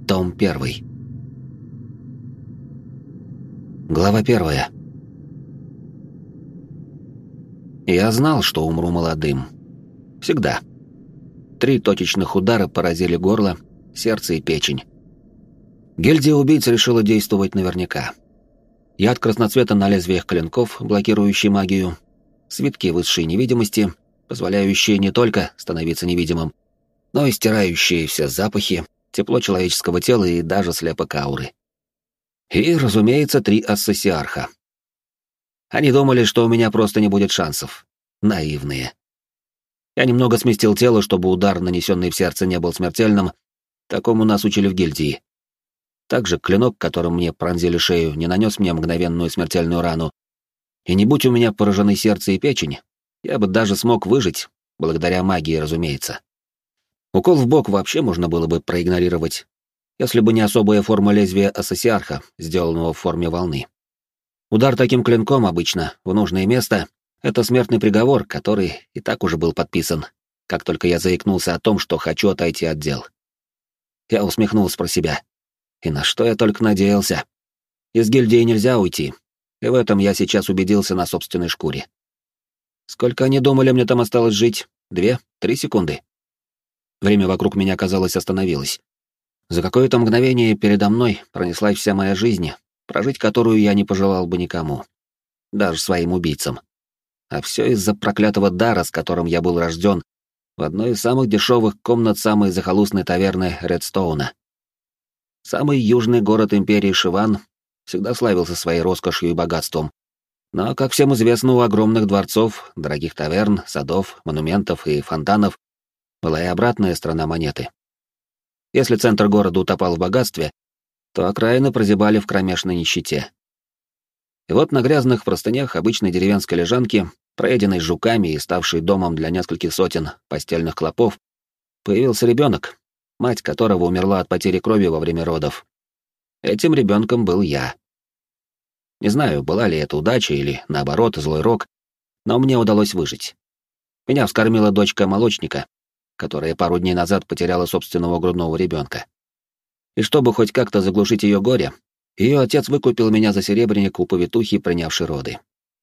Том 1. Глава 1. Я знал, что умру молодым. Всегда. 3 точечных удара поразили горло, сердце и печень. Гильдия убийц решила действовать наверняка. Яд красноцвета на лезвиях клинков, блокирующий магию, свитки высшей невидимости, позволяющие не только становиться невидимым, но и стирающие все запахи, тепло человеческого тела и даже слепок ауры. И, разумеется, 3 ассасиарха. Они думали, что у меня просто не будет шансов. Наивные. Я немного сместил тело, чтобы удар, нанесенный в сердце, не был смертельным. Такому нас учили в гильдии. Также клинок, которым мне пронзили шею, не нанес мне мгновенную смертельную рану. И не будь у меня поражены сердце и печень, я бы даже смог выжить, благодаря магии, разумеется. Укол в бок вообще можно было бы проигнорировать, если бы не особая форма лезвия ассасиарха, сделанного в форме волны. Удар таким клинком обычно в нужное место — это смертный приговор, который и так уже был подписан, как только я заикнулся о том, что хочу отойти от дел. Я усмехнулся про себя. И на что я только надеялся. Из гильдии нельзя уйти, и в этом я сейчас убедился на собственной шкуре. Сколько они думали, мне там осталось жить? 2-3 секунды? Время вокруг меня, казалось, остановилось. За какое-то мгновение передо мной пронеслась вся моя жизнь, прожить которую я не пожелал бы никому. Даже своим убийцам. А все из-за проклятого дара, с которым я был рожден в одной из самых дешевых комнат самой захолустной таверны Редстоуна. Самый южный город империи Шиван всегда славился своей роскошью и богатством. Но, как всем известно, у огромных дворцов, дорогих таверн, садов, монументов и фонтанов была и обратная сторона монеты. Если центр города утопал в богатстве, то окраины прозябали в кромешной нищете. И вот на грязных простынях обычной деревенской лежанки, проеденной жуками и ставшей домом для нескольких сотен постельных клопов, появился ребенок, мать которого умерла от потери крови во время родов. Этим ребенком был я. Не знаю, была ли это удача или, наоборот, злой рок, но мне удалось выжить. Меня вскормила дочка молочника, которая пару дней назад потеряла собственного грудного ребенка. И чтобы хоть как-то заглушить ее горе, ее отец выкупил меня за серебряник у повитухи, принявшей роды.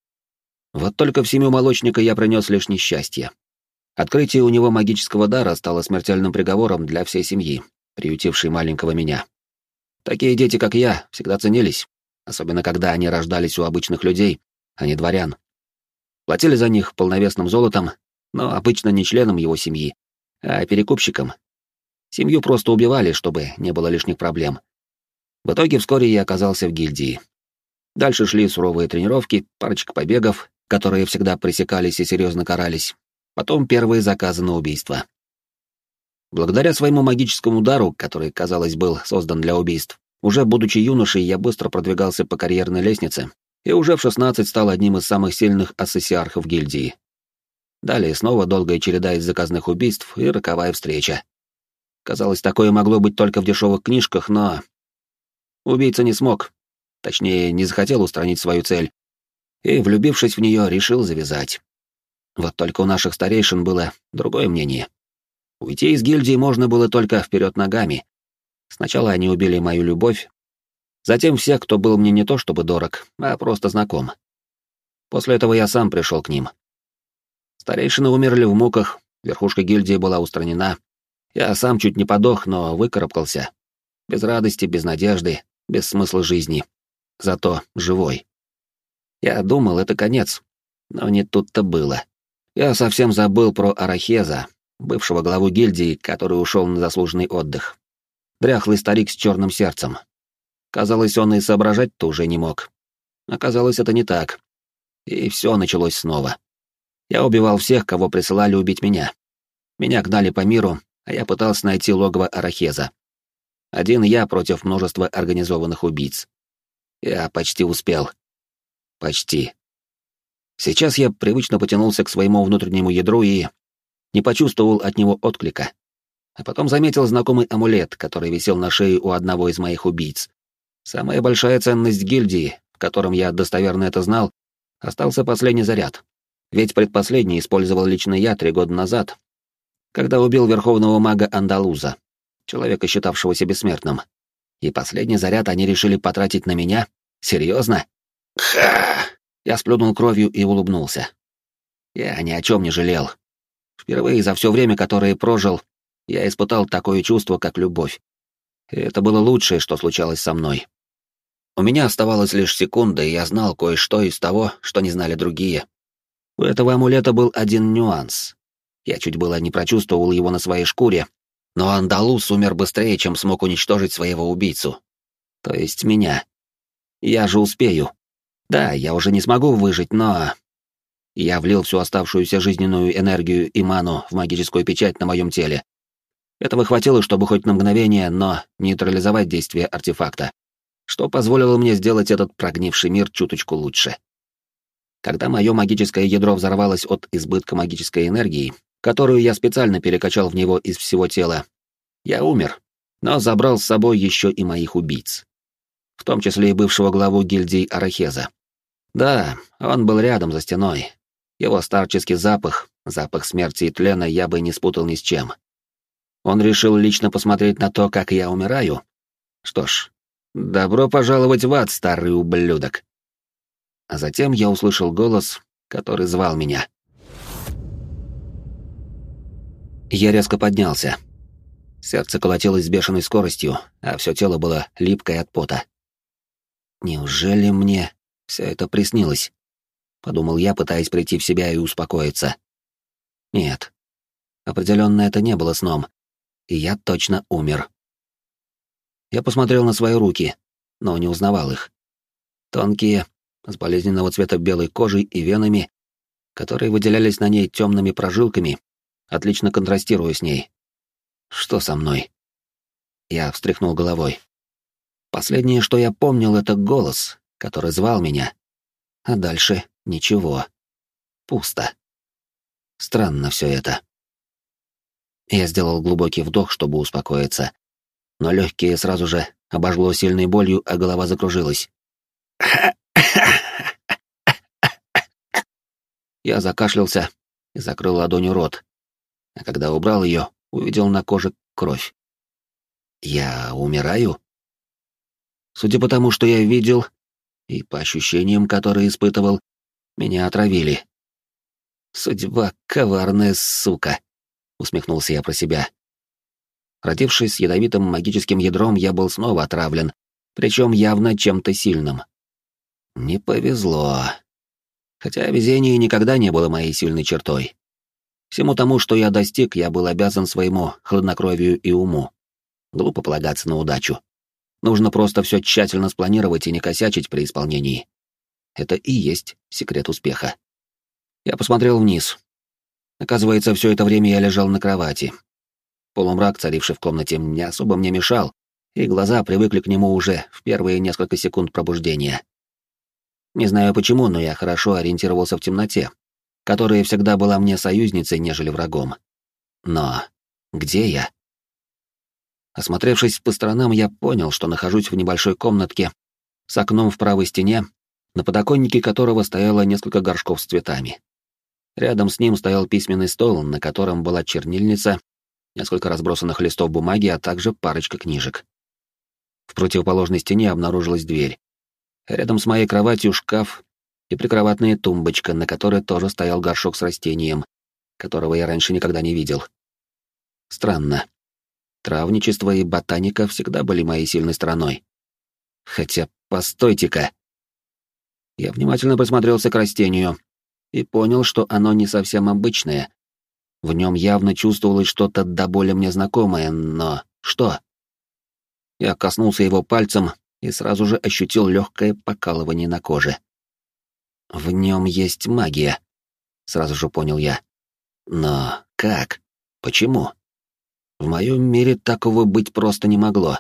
Вот только в семью молочника я принес лишь несчастье. Открытие у него магического дара стало смертельным приговором для всей семьи, приютившей маленького меня. Такие дети, как я, всегда ценились, особенно когда они рождались у обычных людей, а не дворян. Платили за них полновесным золотом, но обычно не членам его семьи, а перекупщикам. Семью просто убивали, чтобы не было лишних проблем. В итоге вскоре я оказался в гильдии. Дальше шли суровые тренировки, парочка побегов, которые всегда пресекались и серьезно карались. Потом первые заказы на убийство. Благодаря своему магическому дару, который, казалось, был создан для убийств, уже будучи юношей, я быстро продвигался по карьерной лестнице и уже в 16 стал одним из самых сильных ассасиархов гильдии. Далее снова долгая череда из заказных убийств и роковая встреча. Казалось, такое могло быть только в дешевых книжках, но... Убийца не смог, точнее, не захотел устранить свою цель, и, влюбившись в нее, решил завязать. Вот только у наших старейшин было другое мнение. Уйти из гильдии можно было только вперед ногами. Сначала они убили мою любовь, затем всех, кто был мне не то чтобы дорог, а просто знаком. После этого я сам пришел к ним. Старейшины умерли в муках, верхушка гильдии была устранена. Я сам чуть не подох, но выкарабкался. Без радости, без надежды, без смысла жизни. Зато живой. Я думал, это конец. Но не тут-то было. Я совсем забыл про Арахеза, бывшего главу гильдии, который ушел на заслуженный отдых. Дряхлый старик с черным сердцем. Казалось, он и соображать-то уже не мог. Оказалось, это не так. И все началось снова. Я убивал всех, кого присылали убить меня. Меня гнали по миру, а я пытался найти логово Арахеза. Один я против множества организованных убийц. Я почти успел. Почти. Сейчас я привычно потянулся к своему внутреннему ядру и не почувствовал от него отклика. А потом заметил знакомый амулет, который висел на шее у одного из моих убийц. Самая большая ценность гильдии, в котором я достоверно это знал, остался последний заряд. Ведь предпоследний использовал лично я 3 года назад, когда убил верховного мага Андалуза. человека, считавшегося бессмертным. И последний заряд они решили потратить на меня? Серьезно? Ха! Я сплюнул кровью и улыбнулся. Я ни о чем не жалел. Впервые за все время, которое прожил, я испытал такое чувство, как любовь. И это было лучшее, что случалось со мной. У меня оставалась лишь секунда, и я знал кое-что из того, что не знали другие. У этого амулета был один нюанс. Я чуть было не прочувствовал его на своей шкуре, но Андалус умер быстрее, чем смог уничтожить своего убийцу. То есть меня. Я же успею. Да, я уже не смогу выжить, но... Я влил всю оставшуюся жизненную энергию и ману в магическую печать на моем теле. Этого хватило, чтобы хоть на мгновение, но нейтрализовать действие артефакта, что позволило мне сделать этот прогнивший мир чуточку лучше. Когда мое магическое ядро взорвалось от избытка магической энергии, которую я специально перекачал в него из всего тела, я умер, но забрал с собой еще и моих убийц, в том числе и бывшего главу гильдии Арахеза. Да, он был рядом за стеной. Его старческий запах, запах смерти и тлена я бы не спутал ни с чем. Он решил лично посмотреть на то, как я умираю? Что ж, добро пожаловать в ад, старый ублюдок. А затем я услышал голос, который звал меня. Я резко поднялся. Сердце колотилось с бешеной скоростью, а все тело было липкое от пота. Неужели мне все это приснилось? Подумал я, пытаясь прийти в себя и успокоиться. Нет, определенно это не было сном, и я точно умер. Я посмотрел на свои руки, но не узнавал их. Тонкие, с болезненного цвета белой кожей и венами, которые выделялись на ней темными прожилками, отлично контрастируя с ней. Что со мной? Я встряхнул головой. Последнее, что я помнил, это голос, который звал меня. А дальше ничего. Пусто. Странно все это. Я сделал глубокий вдох, чтобы успокоиться, но легкие сразу же обожгло сильной болью, а голова закружилась. Я закашлялся и закрыл ладонью рот, а когда убрал ее, увидел на коже кровь. Я умираю? Судя по тому, что я видел, и по ощущениям, которые испытывал, меня отравили. Судьба — коварная сука, усмехнулся я про себя. Родившись с ядовитым магическим ядром, я был снова отравлен, причем явно чем-то сильным. Не повезло. Хотя везение никогда не было моей сильной чертой. Всему тому, что я достиг, я был обязан своему хладнокровию и уму. Глупо полагаться на удачу. Нужно просто все тщательно спланировать и не косячить при исполнении. Это и есть секрет успеха. Я посмотрел вниз. Оказывается, все это время я лежал на кровати. Полумрак, царивший в комнате, не особо мне мешал, и глаза привыкли к нему уже в первые несколько секунд пробуждения. Не знаю почему, но я хорошо ориентировался в темноте, которая всегда была мне союзницей, нежели врагом. Но где я? Осмотревшись по сторонам, я понял, что нахожусь в небольшой комнатке с окном в правой стене, на подоконнике которого стояло несколько горшков с цветами. Рядом с ним стоял письменный стол, на котором была чернильница, несколько разбросанных листов бумаги, а также парочка книжек. В противоположной стене обнаружилась дверь. Рядом с моей кроватью шкаф и прикроватная тумбочка, на которой тоже стоял горшок с растением, которого я раньше никогда не видел. Странно. Травничество и ботаника всегда были моей сильной стороной. Хотя, постойте-ка. Я внимательно присмотрелся к растению и понял, что оно не совсем обычное. В нем явно чувствовалось что-то до боли мне знакомое, но что? Я коснулся его пальцем и сразу же ощутил легкое покалывание на коже. В нем есть магия, сразу же понял я. Но как? Почему? В моем мире такого быть просто не могло.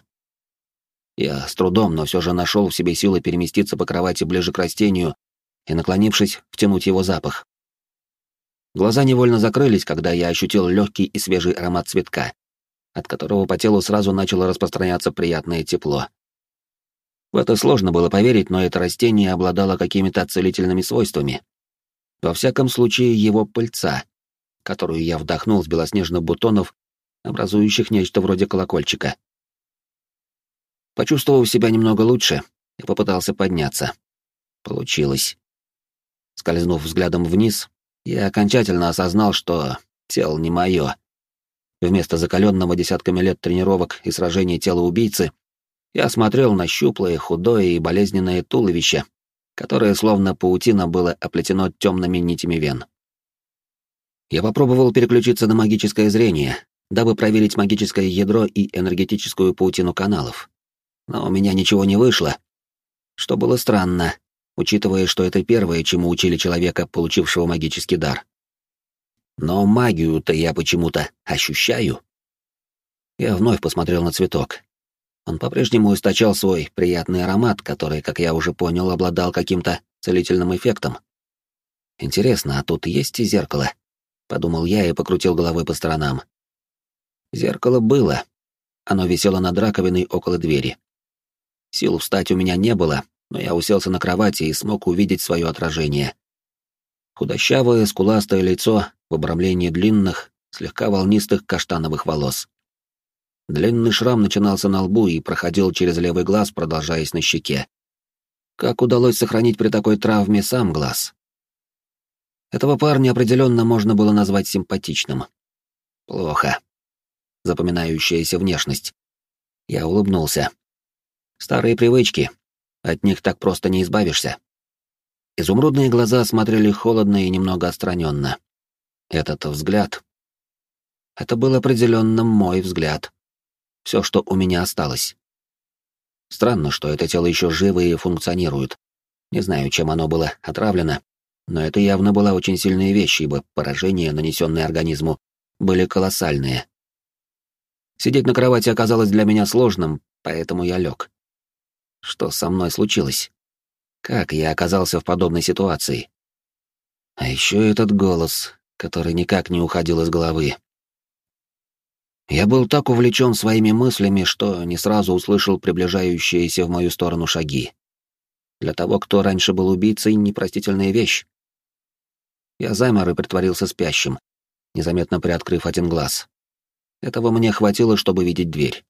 Я с трудом, но все же нашел в себе силы переместиться по кровати ближе к растению и, наклонившись, втянуть его запах. Глаза невольно закрылись, когда я ощутил легкий и свежий аромат цветка, от которого по телу сразу начало распространяться приятное тепло. В это сложно было поверить, но это растение обладало какими-то целительными свойствами. Во всяком случае, его пыльца, которую я вдохнул с белоснежных бутонов, образующих нечто вроде колокольчика. Почувствовав себя немного лучше, я попытался подняться. Получилось. Скользнув взглядом вниз, я окончательно осознал, что тело не мое. Вместо закаленного десятками лет тренировок и сражений тела убийцы, я смотрел на щуплое, худое и болезненное туловище, которое словно паутина было оплетено темными нитями вен. Я попробовал переключиться на магическое зрение, дабы проверить магическое ядро и энергетическую паутину каналов. Но у меня ничего не вышло, что было странно, учитывая, что это первое, чему учили человека, получившего магический дар. Но магию-то я почему-то ощущаю. Я вновь посмотрел на цветок. Он по-прежнему источал свой приятный аромат, который, как я уже понял, обладал каким-то целительным эффектом. Интересно, а тут есть и зеркало? Подумал я и покрутил головой по сторонам. Зеркало было. Оно висело над раковиной около двери. Сил встать у меня не было, но я уселся на кровати и смог увидеть свое отражение. Худощавое, скуластое лицо в обрамлении длинных, слегка волнистых каштановых волос. Длинный шрам начинался на лбу и проходил через левый глаз, продолжаясь на щеке. Как удалось сохранить при такой травме сам глаз? Этого парня определенно можно было назвать симпатичным. Плохо. Запоминающаяся внешность. Я улыбнулся. Старые привычки. От них так просто не избавишься. Изумрудные глаза смотрели холодно и немного отстраненно. Этот взгляд... Это был определенно мой взгляд. Все, что у меня осталось. Странно, что это тело еще живо и функционирует. Не знаю, чем оно было отравлено, но это явно была очень сильная вещь, ибо поражения, нанесенные организму, были колоссальные. Сидеть на кровати оказалось для меня сложным, поэтому я лег. Что со мной случилось? Как я оказался в подобной ситуации? А еще этот голос, который никак не уходил из головы. Я был так увлечен своими мыслями, что не сразу услышал приближающиеся в мою сторону шаги. Для того, кто раньше был убийцей, непростительная вещь. Я замер и притворился спящим, незаметно приоткрыв один глаз. Этого мне хватило, чтобы видеть дверь.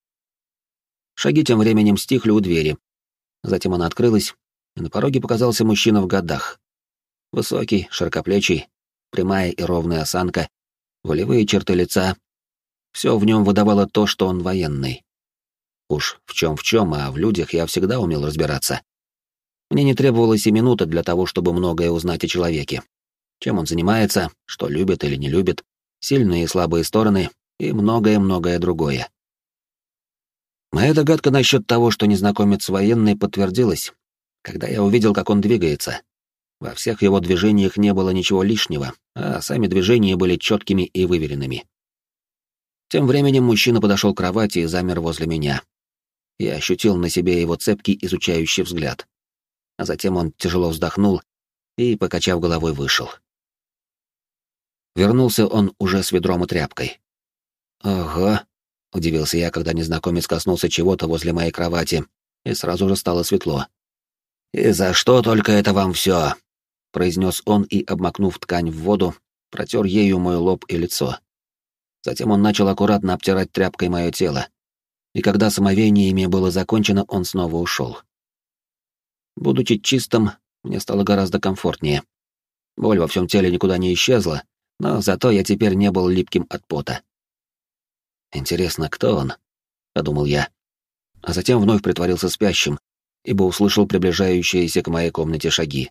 Шаги тем временем стихли у двери. Затем она открылась, и на пороге показался мужчина в годах. Высокий, широкоплечий, прямая и ровная осанка, волевые черты лица. Все в нем выдавало то, что он военный. Уж в чем, а в людях я всегда умел разбираться. Мне не требовалось и минуты для того, чтобы многое узнать о человеке. Чем он занимается, что любит или не любит, сильные и слабые стороны и многое-многое другое. Моя догадка насчет того, что незнакомец военный, подтвердилась, когда я увидел, как он двигается. Во всех его движениях не было ничего лишнего, а сами движения были четкими и выверенными. Тем временем мужчина подошел к кровати и замер возле меня. Я ощутил на себе его цепкий изучающий взгляд. А затем он тяжело вздохнул и, покачав головой, вышел. Вернулся он уже с ведром и тряпкой. «Ого!» — удивился я, когда незнакомец коснулся чего-то возле моей кровати, и сразу же стало светло. «И за что только это вам все?» — произнес он и, обмакнув ткань в воду, протер ею мой лоб и лицо. Затем он начал аккуратно обтирать тряпкой мое тело, и когда с омовениями было закончено, он снова ушел. Будучи чистым, мне стало гораздо комфортнее. Боль во всем теле никуда не исчезла, но зато я теперь не был липким от пота. «Интересно, кто он?» — подумал я, а затем вновь притворился спящим, ибо услышал приближающиеся к моей комнате шаги.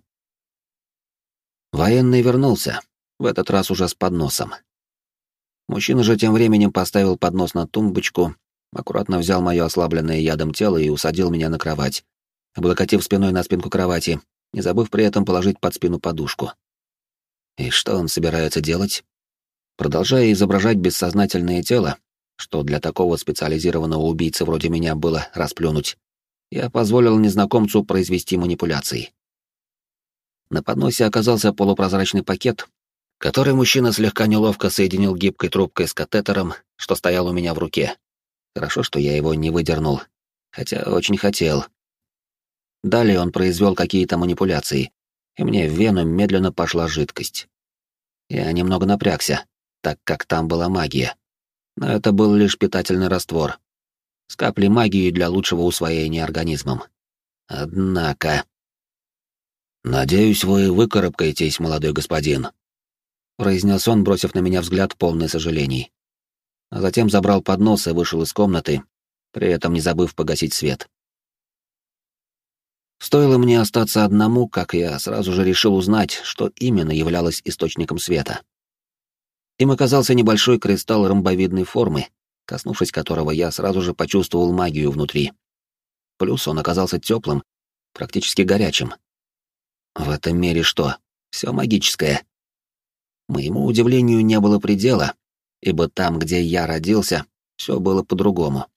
Военный вернулся, в этот раз уже с подносом. Мужчина же тем временем поставил поднос на тумбочку, аккуратно взял мое ослабленное ядом тело и усадил меня на кровать, облокотив спиной на спинку кровати, не забыв при этом положить под спину подушку. И что он собирается делать? Продолжая изображать бессознательное тело, что для такого специализированного убийцы вроде меня было расплюнуть, я позволил незнакомцу произвести манипуляции. На подносе оказался полупрозрачный пакет, который мужчина слегка неловко соединил гибкой трубкой с катетером, что стоял у меня в руке. Хорошо, что я его не выдернул, хотя очень хотел. Далее он произвел какие-то манипуляции, и мне в вену медленно пошла жидкость. Я немного напрягся, так как там была магия. Но это был лишь питательный раствор. С каплей магии для лучшего усвоения организмом. Однако... «Надеюсь, вы выкарабкаетесь, молодой господин», — произнес он, бросив на меня взгляд полный сожалений. А затем забрал поднос и вышел из комнаты, при этом не забыв погасить свет. Стоило мне остаться одному, как я сразу же решил узнать, что именно являлось источником света. Им оказался небольшой кристалл ромбовидной формы, коснувшись которого я сразу же почувствовал магию внутри. Плюс он оказался теплым, практически горячим. В этом мире что? Все магическое. Моему удивлению не было предела, ибо там, где я родился, все было по-другому.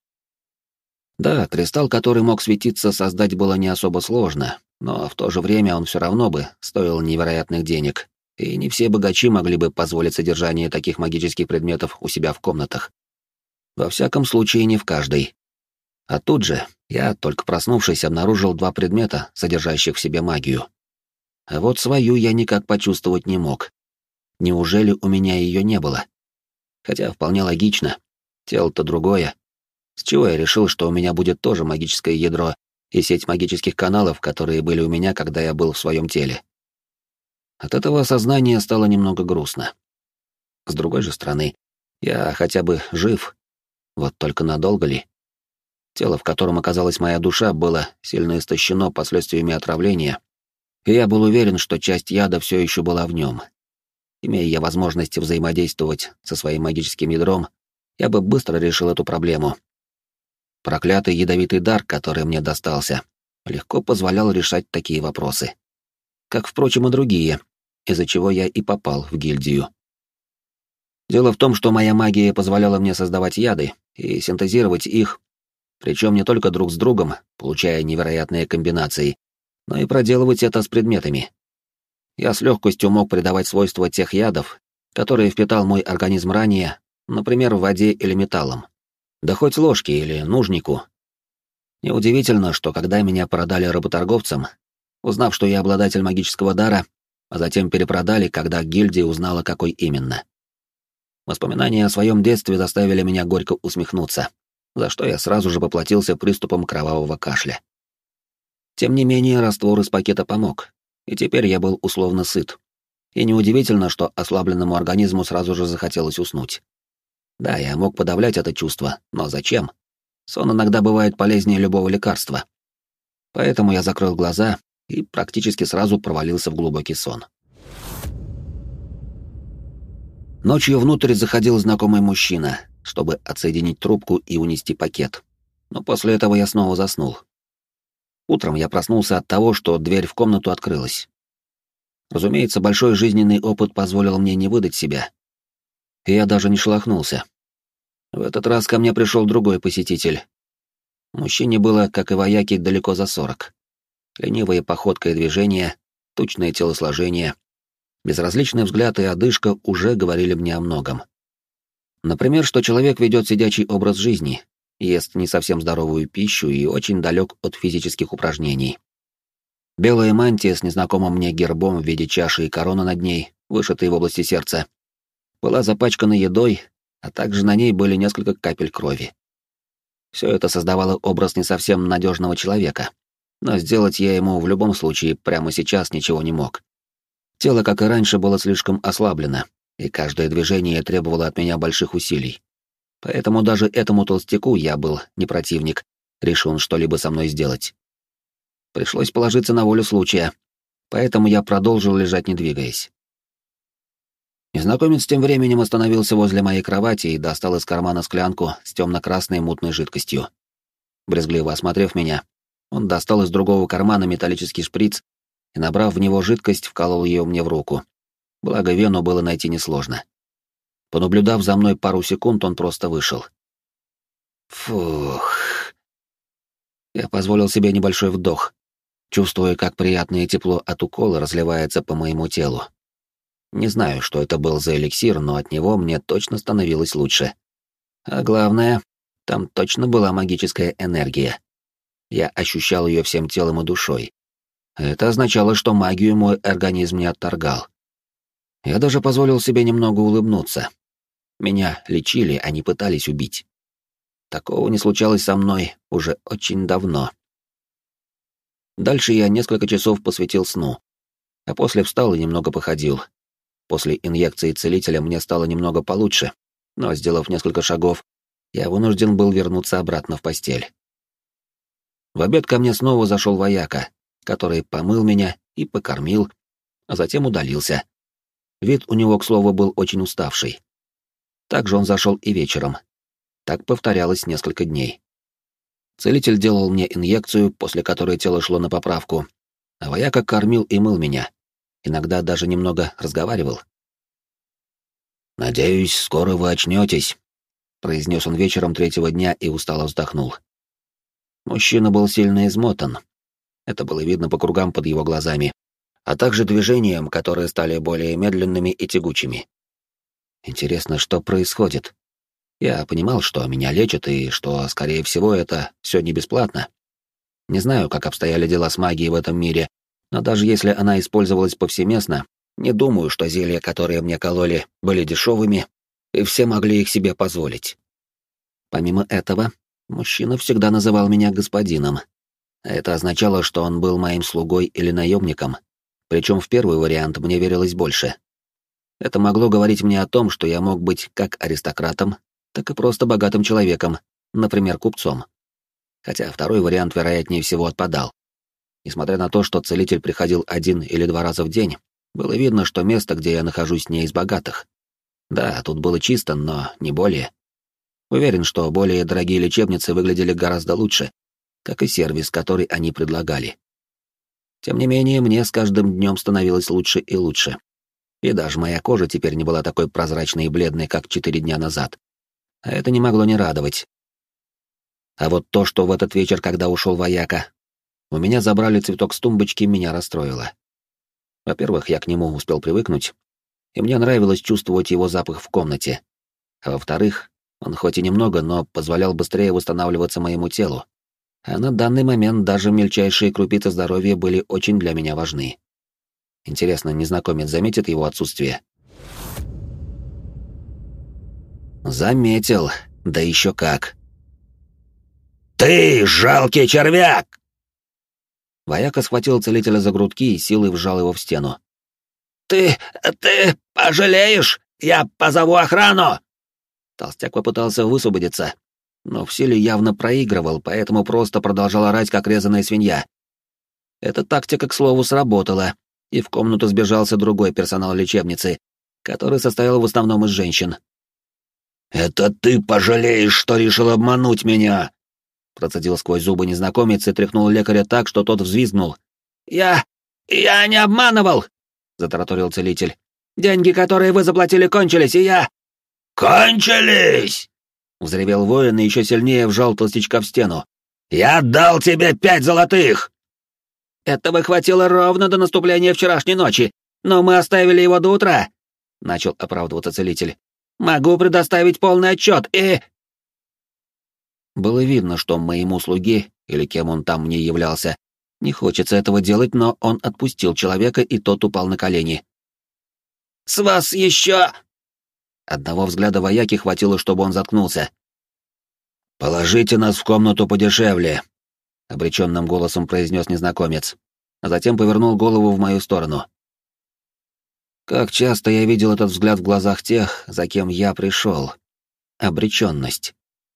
Да, кристалл, который мог светиться, создать было не особо сложно, но в то же время он все равно бы стоил невероятных денег, и не все богачи могли бы позволить содержание таких магических предметов у себя в комнатах. Во всяком случае, не в каждой. А тут же я, только проснувшись, обнаружил два предмета, содержащих в себе магию. А вот свою я никак почувствовать не мог. Неужели у меня ее не было? Хотя вполне логично. Тело-то другое. С чего я решил, что у меня будет тоже магическое ядро и сеть магических каналов, которые были у меня, когда я был в своем теле? От этого осознания стало немного грустно. С другой же стороны, я хотя бы жив. Вот только надолго ли? Тело, в котором оказалась моя душа, было сильно истощено последствиями отравления, и я был уверен, что часть яда все еще была в нем. Имея я возможность взаимодействовать со своим магическим ядром, я бы быстро решил эту проблему. Проклятый ядовитый дар, который мне достался, легко позволял решать такие вопросы. Как, впрочем, и другие, из-за чего я и попал в гильдию. Дело в том, что моя магия позволяла мне создавать яды и синтезировать их, причем не только друг с другом, получая невероятные комбинации, но и проделывать это с предметами. Я с легкостью мог придавать свойства тех ядов, которые впитал мой организм ранее, например, в воде или металлом. Да хоть ложке или нужнику. Неудивительно, что когда меня продали работорговцам, узнав, что я обладатель магического дара, а затем перепродали, когда гильдия узнала, какой именно. Воспоминания о своем детстве заставили меня горько усмехнуться, за что я сразу же поплатился приступом кровавого кашля. Тем не менее, раствор из пакета помог, и теперь я был условно сыт. И неудивительно, что ослабленному организму сразу же захотелось уснуть. Да, я мог подавлять это чувство, но зачем? Сон иногда бывает полезнее любого лекарства. Поэтому я закрыл глаза и практически сразу провалился в глубокий сон. Ночью внутрь заходил знакомый мужчина, чтобы отсоединить трубку и унести пакет. Но после этого я снова заснул. Утром я проснулся от того, что дверь в комнату открылась. Разумеется, большой жизненный опыт позволил мне не выдать себя. И я даже не шелохнулся. В этот раз ко мне пришел другой посетитель. Мужчине было, как и вояке, далеко за 40. Ленивая походка и движения, тучное телосложение, безразличный взгляд и одышка уже говорили мне о многом. Например, что человек ведет сидячий образ жизни, ест не совсем здоровую пищу и очень далек от физических упражнений. Белая мантия с незнакомым мне гербом в виде чаши и короны над ней, вышитой в области сердца, была запачкана едой, а также на ней были несколько капель крови. Все это создавало образ не совсем надежного человека, но сделать я ему в любом случае прямо сейчас ничего не мог. Тело, как и раньше, было слишком ослаблено, и каждое движение требовало от меня больших усилий. Поэтому даже этому толстяку я был не противник, решил что-либо со мной сделать. Пришлось положиться на волю случая, поэтому я продолжил лежать, не двигаясь. Незнакомец тем временем остановился возле моей кровати и достал из кармана склянку с темно-красной мутной жидкостью. Брезгливо осмотрев меня, он достал из другого кармана металлический шприц и, набрав в него жидкость, вколол ее мне в руку. Благо, вену было найти несложно. Понаблюдав за мной пару секунд, он просто вышел. Фух. Я позволил себе небольшой вдох, чувствуя, как приятное тепло от укола разливается по моему телу. Не знаю, что это был за эликсир, но от него мне точно становилось лучше. А главное, там точно была магическая энергия. Я ощущал ее всем телом и душой. Это означало, что магию мой организм не отторгал. Я даже позволил себе немного улыбнуться. Меня лечили, а не пытались убить. Такого не случалось со мной уже очень давно. Дальше я несколько часов посвятил сну, а после встал и немного походил. После инъекции целителя мне стало немного получше, но, сделав несколько шагов, я вынужден был вернуться обратно в постель. В обед ко мне снова зашел вояка, который помыл меня и покормил, а затем удалился. Вид у него, к слову, был очень уставший. Также он зашел и вечером. Так повторялось несколько дней. Целитель делал мне инъекцию, после которой тело шло на поправку, а вояка кормил и мыл меня. Иногда даже немного разговаривал. «Надеюсь, скоро вы очнетесь», — произнес он вечером третьего дня и устало вздохнул. Мужчина был сильно измотан. Это было видно по кругам под его глазами, а также движениям, которые стали более медленными и тягучими. Интересно, что происходит? Я понимал, что меня лечат и что, скорее всего, это все не бесплатно. Не знаю, как обстояли дела с магией в этом мире, но даже если она использовалась повсеместно, не думаю, что зелья, которые мне кололи, были дешевыми, и все могли их себе позволить. Помимо этого, мужчина всегда называл меня господином. Это означало, что он был моим слугой или наемником, причем в первый вариант мне верилось больше. Это могло говорить мне о том, что я мог быть как аристократом, так и просто богатым человеком, например, купцом. Хотя второй вариант, вероятнее всего, отпадал. Несмотря на то, что целитель приходил 1 или 2 раза в день, было видно, что место, где я нахожусь, не из богатых. Да, тут было чисто, но не более. Уверен, что более дорогие лечебницы выглядели гораздо лучше, как и сервис, который они предлагали. Тем не менее, мне с каждым днем становилось лучше и лучше. И даже моя кожа теперь не была такой прозрачной и бледной, как 4 дня назад. А это не могло не радовать. А вот то, что в этот вечер, когда ушел вояка, у меня забрали цветок с тумбочки, меня расстроило. Во-первых, я к нему успел привыкнуть, и мне нравилось чувствовать его запах в комнате. А во-вторых, он хоть и немного, но позволял быстрее восстанавливаться моему телу. А на данный момент даже мельчайшие крупицы здоровья были очень для меня важны. Интересно, незнакомец заметит его отсутствие? Заметил, да еще как. «Ты, жалкий червяк!» Вояка схватил целителя за грудки и силой вжал его в стену. «Ты пожалеешь? Я позову охрану!» Толстяк попытался высвободиться, но в силе явно проигрывал, поэтому просто продолжал орать, как резаная свинья. Эта тактика, к слову, сработала, и в комнату сбежался другой персонал лечебницы, который состоял в основном из женщин. «Это ты пожалеешь, что решил обмануть меня!» Процедил сквозь зубы незнакомец и тряхнул лекаря так, что тот взвизгнул. «Я не обманывал!» — затараторил целитель. «Деньги, которые вы заплатили, кончились, и я...» «Кончились!» — взревел воин и еще сильнее вжал толстячка в стену. «Я дал тебе 5 золотых!» «Этого хватило ровно до наступления вчерашней ночи, но мы оставили его до утра!» — начал оправдываться целитель. «Могу предоставить полный отчет и...» Было видно, что моему слуге, или кем он там мне являлся, не хочется этого делать, но он отпустил человека, и тот упал на колени. «С вас еще...» Одного взгляда вояки хватило, чтобы он заткнулся. «Положите нас в комнату подешевле», — обреченным голосом произнес незнакомец, а затем повернул голову в мою сторону. Как часто я видел этот взгляд в глазах тех, за кем я пришел. Обреченность.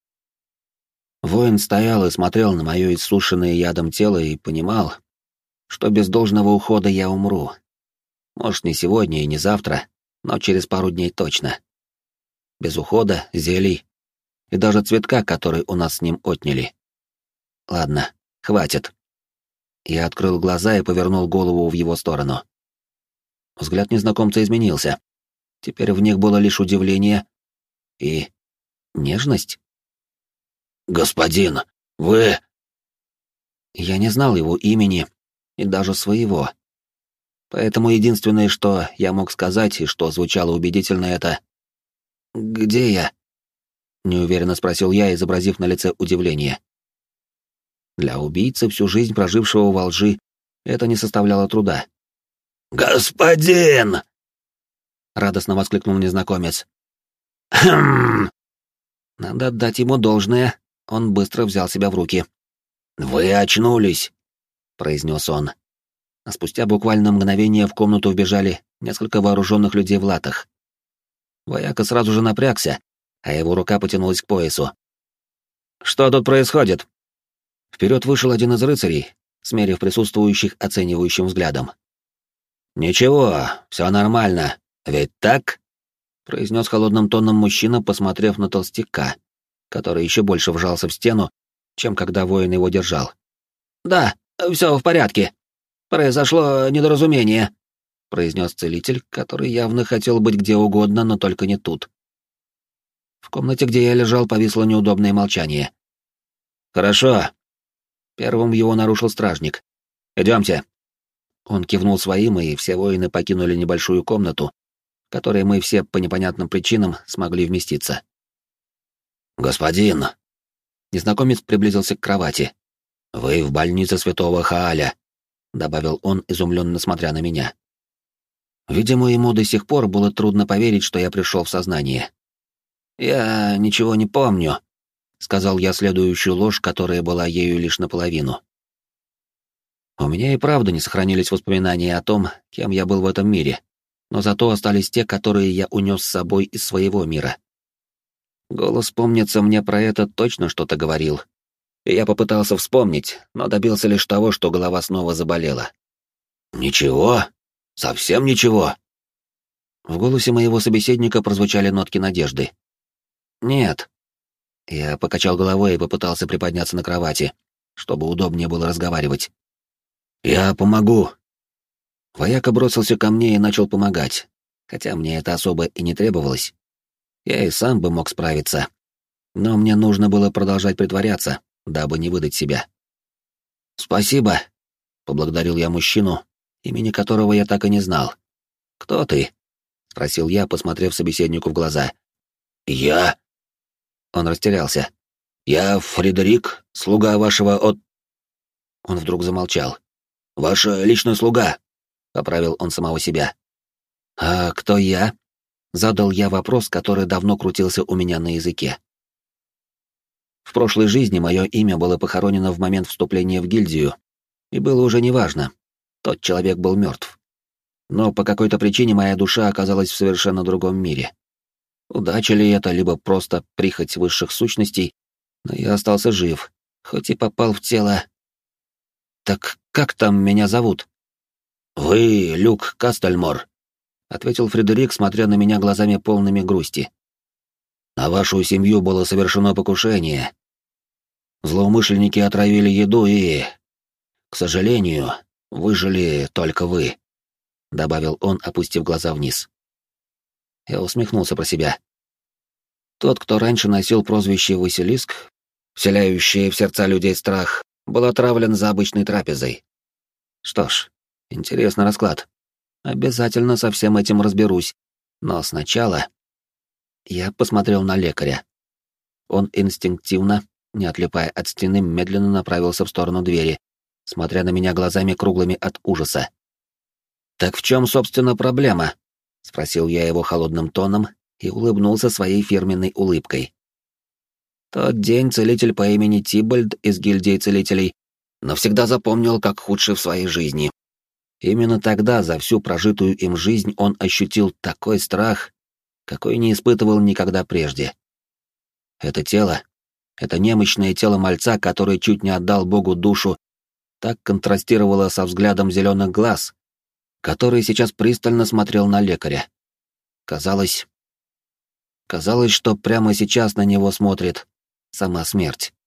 Воин стоял и смотрел на мое иссушенное ядом тело и понимал, что без должного ухода я умру. Может, не сегодня и не завтра, но через пару дней точно. Без ухода, зелий и даже цветка, который у нас с ним отняли. Ладно, хватит. Я открыл глаза и повернул голову в его сторону. Взгляд незнакомца изменился. Теперь в них было лишь удивление и нежность. «Господин, вы...» Я не знал его имени и даже своего. Поэтому единственное, что я мог сказать и что звучало убедительно, это «Где я?» — неуверенно спросил я, изобразив на лице удивление. Для убийцы, всю жизнь прожившего во лжи, это не составляло труда. «Господин!» — радостно воскликнул незнакомец. Хм. Надо отдать ему должное. Он быстро взял себя в руки. «Вы очнулись», — произнес он. А спустя буквально мгновение в комнату вбежали несколько вооруженных людей в латах. Вояка сразу же напрягся, а его рука потянулась к поясу. «Что тут происходит?» Вперед вышел один из рыцарей, смерив присутствующих оценивающим взглядом. «Ничего, все нормально, ведь так?» — произнес холодным тоном мужчина, посмотрев на толстяка, который еще больше вжался в стену, чем когда воин его держал. «Да, все в порядке. Произошло недоразумение», — произнес целитель, который явно хотел быть где угодно, но только не тут. В комнате, где я лежал, повисло неудобное молчание. «Хорошо». Первым его нарушил стражник. «Идемте». Он кивнул своим, и все воины покинули небольшую комнату, в которой мы все по непонятным причинам смогли вместиться. «Господин!» Незнакомец приблизился к кровати. «Вы в больнице Святого Хааля», — добавил он, изумленно смотря на меня. Видимо, ему до сих пор было трудно поверить, что я пришел в сознание. «Я ничего не помню», — сказал я следующую ложь, которая была ею лишь наполовину. У меня и правда не сохранились воспоминания о том, кем я был в этом мире, но зато остались те, которые я унес с собой из своего мира. Голос, помнится, мне про это точно что-то говорил. И я попытался вспомнить, но добился лишь того, что голова снова заболела. «Ничего? Совсем ничего?» В голосе моего собеседника прозвучали нотки надежды. «Нет». Я покачал головой и попытался приподняться на кровати, чтобы удобнее было разговаривать. «Я помогу». Вояка бросился ко мне и начал помогать, хотя мне это особо и не требовалось. Я и сам бы мог справиться, но мне нужно было продолжать притворяться, дабы не выдать себя. «Спасибо», — поблагодарил я мужчину, имени которого я так и не знал. «Кто ты?» — спросил я, посмотрев собеседнику в глаза. «Я?» Он растерялся. «Я Фредерик, слуга вашего от...» Он вдруг замолчал. «Ваш личный слуга», — поправил он самого себя. «А кто я?» — задал я вопрос, который давно крутился у меня на языке. В прошлой жизни мое имя было похоронено в момент вступления в гильдию, и было уже неважно. Тот человек был мертв. Но по какой-то причине моя душа оказалась в совершенно другом мире. Удача ли это, либо просто прихоть высших сущностей, но я остался жив, хоть и попал в тело... «Так как там меня зовут?» «Вы Люк Кастельмор», — ответил Фредерик, смотря на меня глазами полными грусти. «На вашу семью было совершено покушение. Злоумышленники отравили еду и, к сожалению, выжили только вы», — добавил он, опустив глаза вниз. Я усмехнулся про себя. Тот, кто раньше носил прозвище Василиск, вселяющее в сердца людей страх, был отравлен за обычной трапезой. Что ж, интересный расклад. Обязательно со всем этим разберусь. Но сначала... Я посмотрел на лекаря. Он инстинктивно, не отлипая от стены, медленно направился в сторону двери, смотря на меня глазами круглыми от ужаса. «Так в чем, собственно, проблема?» — спросил я его холодным тоном и улыбнулся своей фирменной улыбкой. Тот день целитель по имени Тибальд из гильдии целителей навсегда запомнил как худший в своей жизни. Именно тогда за всю прожитую им жизнь он ощутил такой страх, какой не испытывал никогда прежде. Это тело, это немощное тело мальца, который чуть не отдал Богу душу, так контрастировало со взглядом зеленых глаз, который сейчас пристально смотрел на лекаря. Казалось, что прямо сейчас на него смотрит сама смерть.